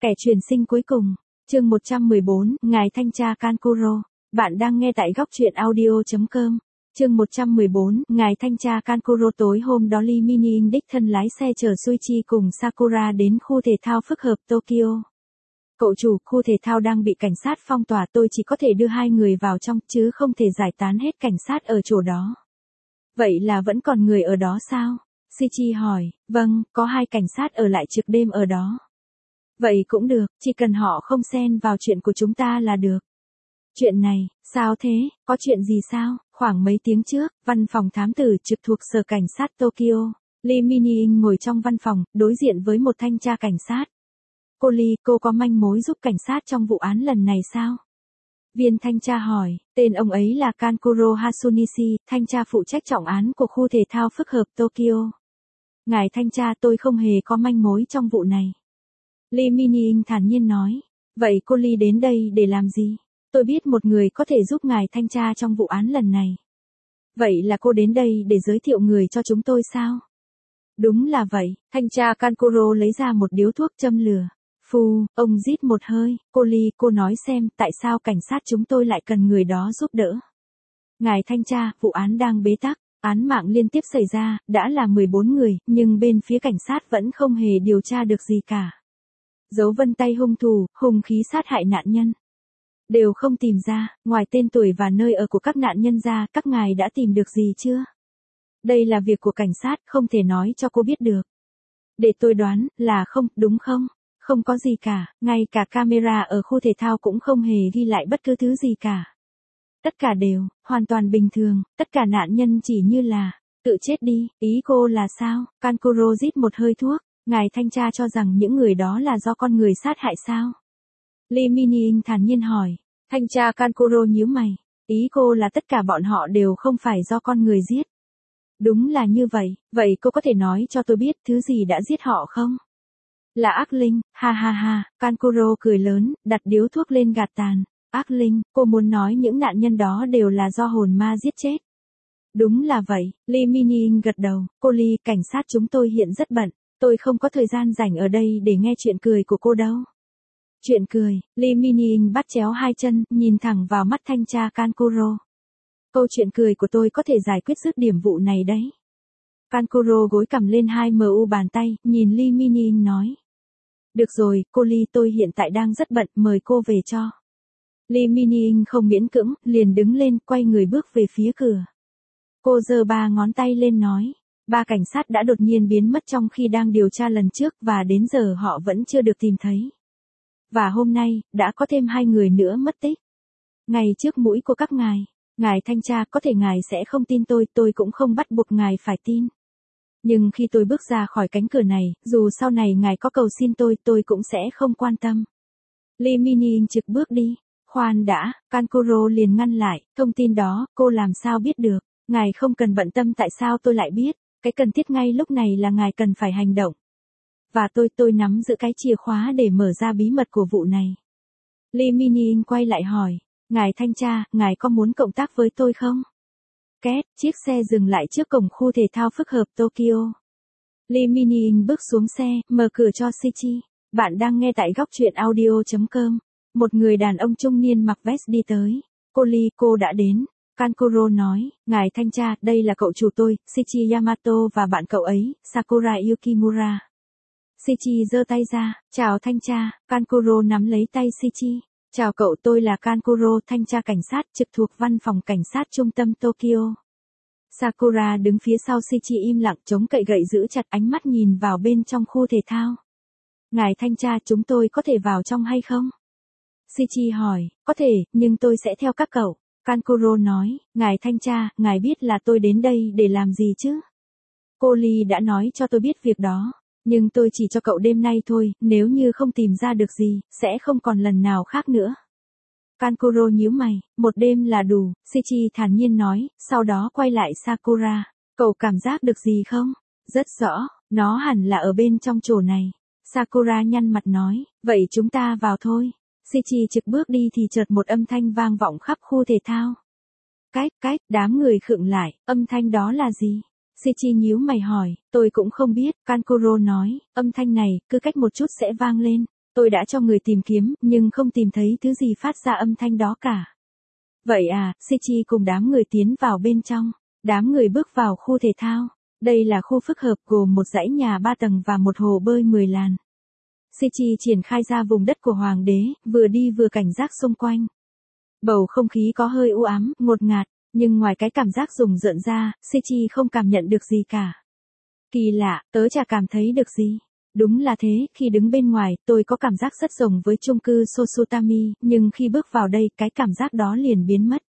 Kẻ truyền sinh cuối cùng, chương 114, Ngài Thanh tra Kankuro. Bạn đang nghe tại góc truyện audio.com. Chương 114, Ngài Thanh tra Kankuro. Tối hôm đó Lee Min-in đích thân lái xe chở Shuichi cùng Sakura đến khu thể thao phức hợp Tokyo. Cậu chủ, khu thể thao đang bị cảnh sát phong tỏa, tôi chỉ có thể đưa hai người vào trong, chứ không thể giải tán hết cảnh sát ở chỗ đó. Vậy là vẫn còn người ở đó sao? Shuichi hỏi. Vâng, có 2 cảnh sát ở lại trực đêm ở đó. Vậy cũng được, chỉ cần họ không xen vào chuyện của chúng ta là được. Chuyện này, sao thế, có chuyện gì sao? Khoảng mấy tiếng trước, văn phòng thám tử trực thuộc sở cảnh sát Tokyo, Lee Min-in ngồi trong văn phòng, đối diện với một thanh tra cảnh sát. Cô Lee, cô có manh mối giúp cảnh sát trong vụ án lần này sao? Viên thanh tra hỏi, tên ông ấy là Kankuro Hatsunishi, thanh tra phụ trách trọng án của khu thể thao phức hợp Tokyo. Ngài thanh tra, tôi không hề có manh mối trong vụ này. Lee Min-in thản nhiên nói. Vậy cô Lee đến đây để làm gì? Tôi biết một người có thể giúp ngài thanh tra trong vụ án lần này. Vậy là cô đến đây để giới thiệu người cho chúng tôi sao? Đúng là vậy, thanh tra Kankuro lấy ra một điếu thuốc châm lửa. Phù, ông rít một hơi. Cô Lee, cô nói xem tại sao cảnh sát chúng tôi lại cần người đó giúp đỡ. Ngài thanh tra, vụ án đang bế tắc. Án mạng liên tiếp xảy ra, đã là 14 người, nhưng bên phía cảnh sát vẫn không hề điều tra được gì cả. Dấu vân tay hung thủ, hung khí sát hại nạn nhân đều không tìm ra, ngoài tên tuổi và nơi ở của các nạn nhân ra, các ngài đã tìm được gì chưa? Đây là việc của cảnh sát, không thể nói cho cô biết được. Để tôi đoán, là không, đúng không? Không có gì cả, ngay cả camera ở khu thể thao cũng không hề ghi lại bất cứ thứ gì cả. Tất cả đều, hoàn toàn bình thường, tất cả nạn nhân chỉ như là, tự chết đi, ý cô là sao? Kankuro rít một hơi thuốc. Ngài thanh tra cho rằng những người đó là do con người sát hại sao? Lee Min-in thản nhiên hỏi. Thanh tra Kankuro nhíu mày. Ý cô là tất cả bọn họ đều không phải do con người giết. Đúng là như vậy, vậy cô có thể nói cho tôi biết thứ gì đã giết họ không? Là ác linh, ha ha ha, Kankuro cười lớn, đặt điếu thuốc lên gạt tàn. Ác linh, cô muốn nói những nạn nhân đó đều là do hồn ma giết chết. Đúng là vậy, Lee Min-in gật đầu. Cô Lee, cảnh sát chúng tôi hiện rất bận. Tôi không có thời gian rảnh ở đây để nghe chuyện cười của cô đâu. Chuyện cười, Lee Min-in bắt chéo hai chân, nhìn thẳng vào mắt thanh tra Kankuro. Câu chuyện cười của tôi có thể giải quyết dứt điểm vụ này đấy. Kankuro gối cằm lên 2 mu bàn tay, nhìn Lee Min-in nói. Được rồi, cô Lee, tôi hiện tại đang rất bận, mời cô về cho. Lee Min-in không miễn cưỡng, liền đứng lên, quay người bước về phía cửa. Cô giơ 3 ngón tay lên nói. 3 cảnh sát đã đột nhiên biến mất trong khi đang điều tra lần trước và đến giờ họ vẫn chưa được tìm thấy. Và hôm nay, đã có thêm 2 người nữa mất tích. Ngay trước mũi của các ngài. Ngài thanh tra, có thể ngài sẽ không tin tôi cũng không bắt buộc ngài phải tin. Nhưng khi tôi bước ra khỏi cánh cửa này, dù sau này ngài có cầu xin tôi cũng sẽ không quan tâm. Lee Min-in trực bước đi. Khoan đã, Kankuro liền ngăn lại, thông tin đó, cô làm sao biết được. Ngài không cần bận tâm tại sao tôi lại biết. Cái cần thiết ngay lúc này là ngài cần phải hành động. Và tôi nắm giữ cái chìa khóa để mở ra bí mật của vụ này. Lee Min-in quay lại hỏi. Ngài thanh tra, ngài có muốn cộng tác với tôi không? Két, chiếc xe dừng lại trước cổng khu thể thao phức hợp Tokyo. Lee Min-in bước xuống xe, mở cửa cho Shuichi. Bạn đang nghe tại góc truyện audio.com. Một người đàn ông trung niên mặc vest đi tới. Cô Lee, cô đã đến. Kankuro nói, ngài thanh tra, đây là cậu chủ tôi, Shichi Yamato và bạn cậu ấy, Sakura Yukimura. Shichi giơ tay ra, chào thanh tra, Kankuro nắm lấy tay Shichi. Chào cậu, tôi là Kankuro, thanh tra cảnh sát trực thuộc văn phòng cảnh sát trung tâm Tokyo. Sakura đứng phía sau Shichi im lặng chống cậy gậy giữ chặt ánh mắt nhìn vào bên trong khu thể thao. Ngài thanh tra, chúng tôi có thể vào trong hay không? Shichi hỏi, có thể, nhưng tôi sẽ theo các cậu. Kankuro nói, ngài thanh tra, ngài biết là tôi đến đây để làm gì chứ? Cô Lee đã nói cho tôi biết việc đó, nhưng tôi chỉ cho cậu đêm nay thôi, nếu như không tìm ra được gì, sẽ không còn lần nào khác nữa. Kankuro nhíu mày, một đêm là đủ, Shichi thản nhiên nói, sau đó quay lại Sakura. Cậu cảm giác được gì không? Rất rõ, nó hẳn là ở bên trong chỗ này. Sakura nhăn mặt nói, vậy chúng ta vào thôi. Shichi trực bước đi thì chợt một âm thanh vang vọng khắp khu thể thao. Cách, đám người khựng lại, âm thanh đó là gì? Shichi nhíu mày hỏi, tôi cũng không biết, Kankuro nói, âm thanh này, cứ cách một chút sẽ vang lên. Tôi đã cho người tìm kiếm, nhưng không tìm thấy thứ gì phát ra âm thanh đó cả. Vậy à, Shichi cùng đám người tiến vào bên trong. Đám người bước vào khu thể thao. Đây là khu phức hợp gồm một dãy nhà 3 tầng và một hồ bơi 10 làn. Shichi triển khai ra vùng đất của hoàng đế, vừa đi vừa cảnh giác xung quanh. Bầu không khí có hơi u ám, ngột ngạt, nhưng ngoài cái cảm giác rùng rợn ra, Shichi không cảm nhận được gì cả. Kỳ lạ, tớ chả cảm thấy được gì. Đúng là thế, khi đứng bên ngoài, tôi có cảm giác rất giống với chung cư Sosutami, nhưng khi bước vào đây, cái cảm giác đó liền biến mất.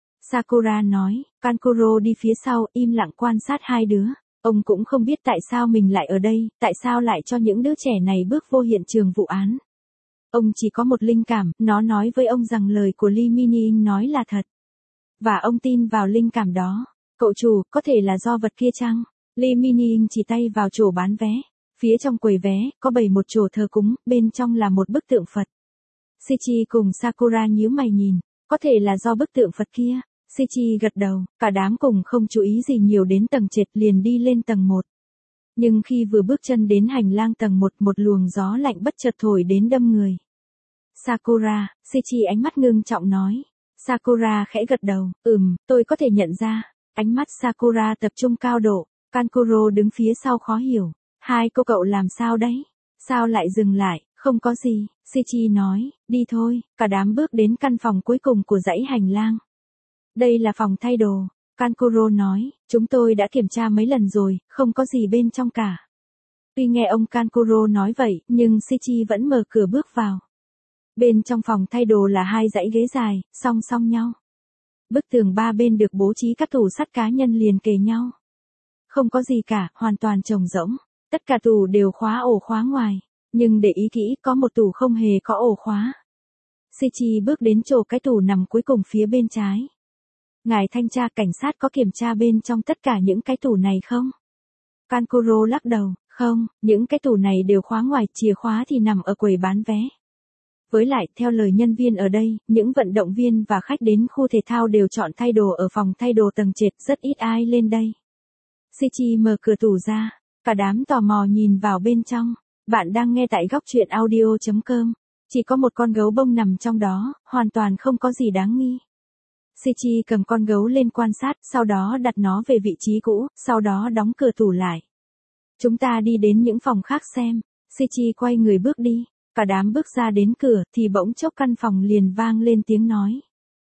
Sakura nói, Kankuro đi phía sau, im lặng quan sát hai đứa. Ông cũng không biết tại sao mình lại ở đây, tại sao lại cho những đứa trẻ này bước vô hiện trường vụ án. Ông chỉ có một linh cảm, nó nói với ông rằng lời của Lee Min-in nói là thật. Và ông tin vào linh cảm đó. Cậu chủ, có thể là do vật kia chăng? Lee Min-in chỉ tay vào chỗ bán vé. Phía trong quầy vé, có bày một chỗ thờ cúng, bên trong là một bức tượng Phật. Shichi cùng Sakura nhíu mày nhìn, có thể là do bức tượng Phật kia. Shichi gật đầu, cả đám cùng không chú ý gì nhiều đến tầng trệt liền đi lên tầng 1. Nhưng khi vừa bước chân đến hành lang tầng 1, một luồng gió lạnh bất chợt thổi đến đâm người. Sakura, Shichi ánh mắt ngưng trọng nói. Sakura khẽ gật đầu, tôi có thể nhận ra. Ánh mắt Sakura tập trung cao độ, Kankuro đứng phía sau khó hiểu. Hai cô cậu làm sao đấy? Sao lại dừng lại? Không có gì, Shichi nói, đi thôi, cả đám bước đến căn phòng cuối cùng của dãy hành lang. Đây là phòng thay đồ, Kankuro nói, chúng tôi đã kiểm tra mấy lần rồi, không có gì bên trong cả. Tuy nghe ông Kankuro nói vậy, nhưng Shichi vẫn mở cửa bước vào. Bên trong phòng thay đồ là hai dãy ghế dài, song song nhau. Bức tường ba bên được bố trí các tủ sắt cá nhân liền kề nhau. Không có gì cả, hoàn toàn trống rỗng. Tất cả tủ đều khóa ổ khóa ngoài. Nhưng để ý kỹ, có một tủ không hề có ổ khóa. Shichi bước đến chỗ cái tủ nằm cuối cùng phía bên trái. Ngài thanh tra cảnh sát có kiểm tra bên trong tất cả những cái tủ này không? Kankuro lắc đầu, không, những cái tủ này đều khóa ngoài, chìa khóa thì nằm ở quầy bán vé. Với lại, theo lời nhân viên ở đây, những vận động viên và khách đến khu thể thao đều chọn thay đồ ở phòng thay đồ tầng trệt, rất ít ai lên đây. Shichi mở cửa tủ ra, cả đám tò mò nhìn vào bên trong. Bạn đang nghe tại góc truyện audio.com. Chỉ có một con gấu bông nằm trong đó, hoàn toàn không có gì đáng nghi. Shichi cầm con gấu lên quan sát, sau đó đặt nó về vị trí cũ, sau đó đóng cửa tủ lại. Chúng ta đi đến những phòng khác xem. Shichi quay người bước đi. Cả đám bước ra đến cửa, thì bỗng chốc căn phòng liền vang lên tiếng nói.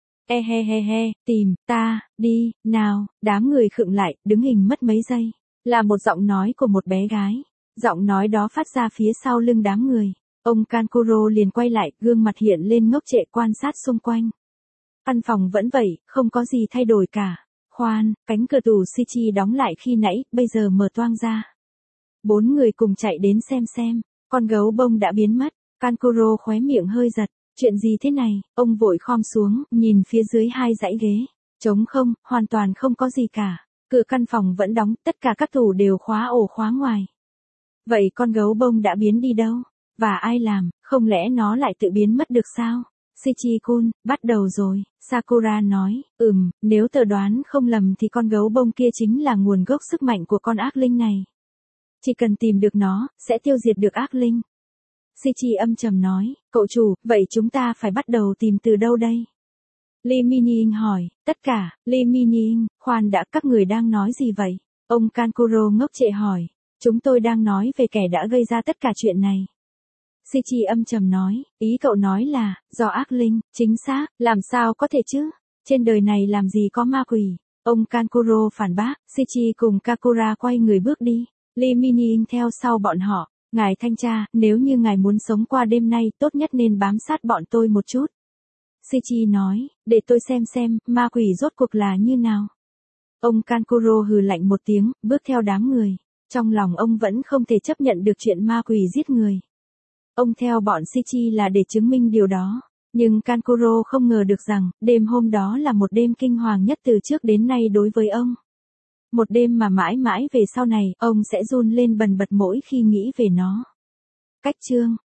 Tìm, ta, đi, nào, đám người khựng lại, đứng hình mất mấy giây. Là một giọng nói của một bé gái. Giọng nói đó phát ra phía sau lưng đám người. Ông Kankuro liền quay lại, gương mặt hiện lên ngốc trệ quan sát xung quanh. Căn phòng vẫn vậy, không có gì thay đổi cả. Khoan, cánh cửa tủ Shichi đóng lại khi nãy, bây giờ mở toang ra. 4 người cùng chạy đến xem. Con gấu bông đã biến mất. Kankuro khóe miệng hơi giật. Chuyện gì thế này? Ông vội khom xuống, nhìn phía dưới hai dãy ghế. Trống không, hoàn toàn không có gì cả. Cửa căn phòng vẫn đóng, tất cả các tủ đều khóa ổ khóa ngoài. Vậy con gấu bông đã biến đi đâu? Và ai làm? Không lẽ nó lại tự biến mất được sao? Shichi-kun, bắt đầu rồi. Sakura nói, nếu tớ đoán không lầm thì con gấu bông kia chính là nguồn gốc sức mạnh của con ác linh này. Chỉ cần tìm được nó, sẽ tiêu diệt được ác linh. Shichi âm trầm nói, cậu chủ, vậy chúng ta phải bắt đầu tìm từ đâu đây? Lee Min-in hỏi, tất cả, Lee Min-in, khoan đã, các người đang nói gì vậy? Ông Kankuro ngốc trệ hỏi, chúng tôi đang nói về kẻ đã gây ra tất cả chuyện này. Shichi âm trầm nói, ý cậu nói là, do ác linh, chính xác, làm sao có thể chứ? Trên đời này làm gì có ma quỷ? Ông Kankuro phản bác, Shichi cùng Kakura quay người bước đi. Lee Min-in theo sau bọn họ. Ngài thanh tra, nếu như ngài muốn sống qua đêm nay, tốt nhất nên bám sát bọn tôi một chút. Shichi nói, để tôi xem, ma quỷ rốt cuộc là như nào. Ông Kankuro hừ lạnh một tiếng, bước theo đám người. Trong lòng ông vẫn không thể chấp nhận được chuyện ma quỷ giết người. Ông theo bọn Shichi là để chứng minh điều đó. Nhưng Kankuro không ngờ được rằng, đêm hôm đó là một đêm kinh hoàng nhất từ trước đến nay đối với ông. Một đêm mà mãi mãi về sau này, ông sẽ run lên bần bật mỗi khi nghĩ về nó. Cách chương